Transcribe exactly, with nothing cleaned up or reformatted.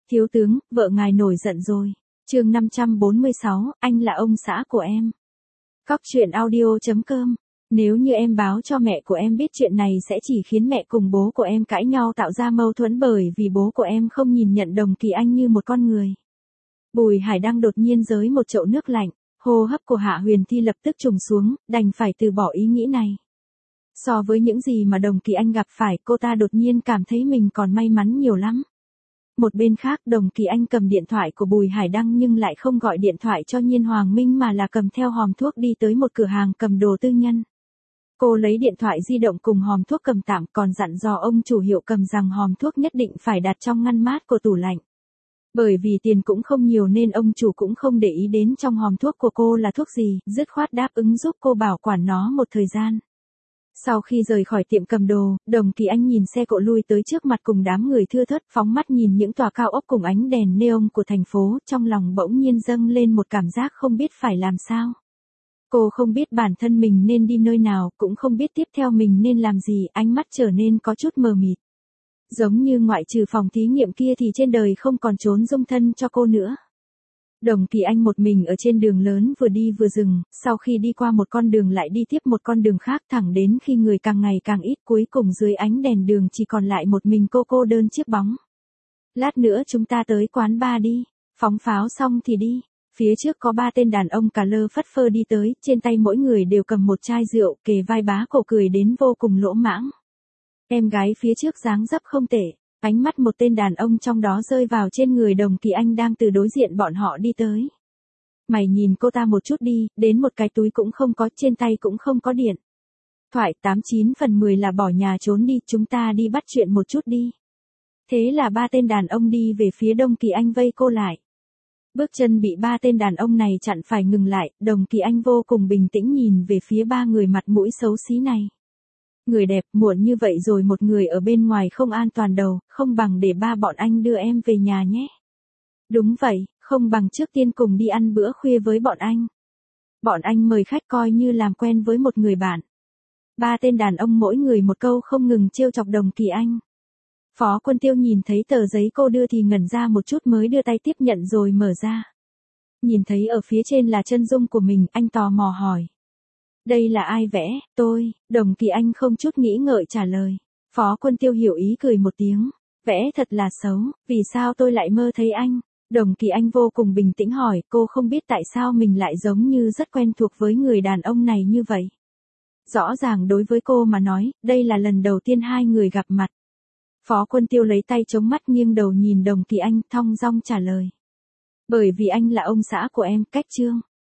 Thiếu tướng, vợ ngài nổi giận rồi. Chương năm trăm bốn mươi sáu, anh là ông xã của em. Cóc truyện audio chấm com. Nếu như em báo cho mẹ của em biết chuyện này sẽ chỉ khiến mẹ cùng bố của em cãi nhau tạo ra mâu thuẫn bởi vì bố của em không nhìn nhận Đồng Kỳ Anh như một con người. Bùi Hải Đăng đột nhiên giới một chậu nước lạnh, hô hấp của Hạ Huyền Thi lập tức trùng xuống, đành phải từ bỏ ý nghĩ này. So với những gì mà Đồng Kỳ Anh gặp phải, cô ta đột nhiên cảm thấy mình còn may mắn nhiều lắm. Một bên khác, Đồng Kỳ Anh cầm điện thoại của Bùi Hải Đăng nhưng lại không gọi điện thoại cho Nhiên Hoàng Minh mà là cầm theo hòm thuốc đi tới một cửa hàng cầm đồ tư nhân. Cô lấy điện thoại di động cùng hòm thuốc cầm tạm, còn dặn dò ông chủ hiệu cầm rằng hòm thuốc nhất định phải đặt trong ngăn mát của tủ lạnh. Bởi vì tiền cũng không nhiều nên ông chủ cũng không để ý đến trong hòm thuốc của cô là thuốc gì, dứt khoát đáp ứng giúp cô bảo quản nó một thời gian. Sau khi rời khỏi tiệm cầm đồ, Đồng Kỳ Anh nhìn xe cộ lui tới trước mặt cùng đám người thưa thớt, phóng mắt nhìn những tòa cao ốc cùng ánh đèn neon của thành phố, trong lòng bỗng nhiên dâng lên một cảm giác không biết phải làm sao. Cô không biết bản thân mình nên đi nơi nào, cũng không biết tiếp theo mình nên làm gì, ánh mắt trở nên có chút mờ mịt. Giống như ngoại trừ phòng thí nghiệm kia thì trên đời không còn trốn dung thân cho cô nữa. Đồng Kỳ Anh một mình ở trên đường lớn vừa đi vừa dừng, sau khi đi qua một con đường lại đi tiếp một con đường khác thẳng đến khi người càng ngày càng ít, cuối cùng dưới ánh đèn đường chỉ còn lại một mình cô cô đơn chiếc bóng. Lát nữa chúng ta tới quán bar đi, phóng pháo xong thì đi. Phía trước có ba tên đàn ông cà lơ phất phơ đi tới, trên tay mỗi người đều cầm một chai rượu, kề vai bá cổ cười đến vô cùng lỗ mãng. Em gái phía trước dáng dấp không tệ. Ánh mắt một tên đàn ông trong đó rơi vào trên người Đồng Kỳ Anh đang từ đối diện bọn họ đi tới. Mày nhìn cô ta một chút đi, đến một cái túi cũng không có, trên tay cũng không có điện thoại, tám chín phần mười là bỏ nhà trốn đi, chúng ta đi bắt chuyện một chút đi. Thế là ba tên đàn ông đi về phía Đồng Kỳ Anh vây cô lại. Bước chân bị ba tên đàn ông này chặn phải ngừng lại, Đồng Kỳ Anh vô cùng bình tĩnh nhìn về phía ba người mặt mũi xấu xí này. Người đẹp, muộn như vậy rồi một người ở bên ngoài không an toàn đâu, không bằng để ba bọn anh đưa em về nhà nhé. Đúng vậy, không bằng trước tiên cùng đi ăn bữa khuya với bọn anh. Bọn anh mời khách coi như làm quen với một người bạn. Ba tên đàn ông mỗi người một câu không ngừng trêu chọc Đồng Kỳ Anh. Phó Quân Tiêu nhìn thấy tờ giấy cô đưa thì ngẩn ra một chút mới đưa tay tiếp nhận rồi mở ra. Nhìn thấy ở phía trên là chân dung của mình, anh tò mò hỏi. Đây là ai vẽ? Tôi. Đồng Kỳ Anh không chút nghĩ ngợi trả lời. Phó Quân Tiêu hiểu ý cười một tiếng. Vẽ thật là xấu, vì sao tôi lại mơ thấy anh? Đồng Kỳ Anh vô cùng bình tĩnh hỏi, cô không biết tại sao mình lại giống như rất quen thuộc với người đàn ông này như vậy. Rõ ràng đối với cô mà nói, đây là lần đầu tiên hai người gặp mặt. Phó Quân Tiêu lấy tay chống mắt nghiêng đầu nhìn Đồng Kỳ Anh, thong dong trả lời. Bởi vì anh là ông xã của em, cách chương.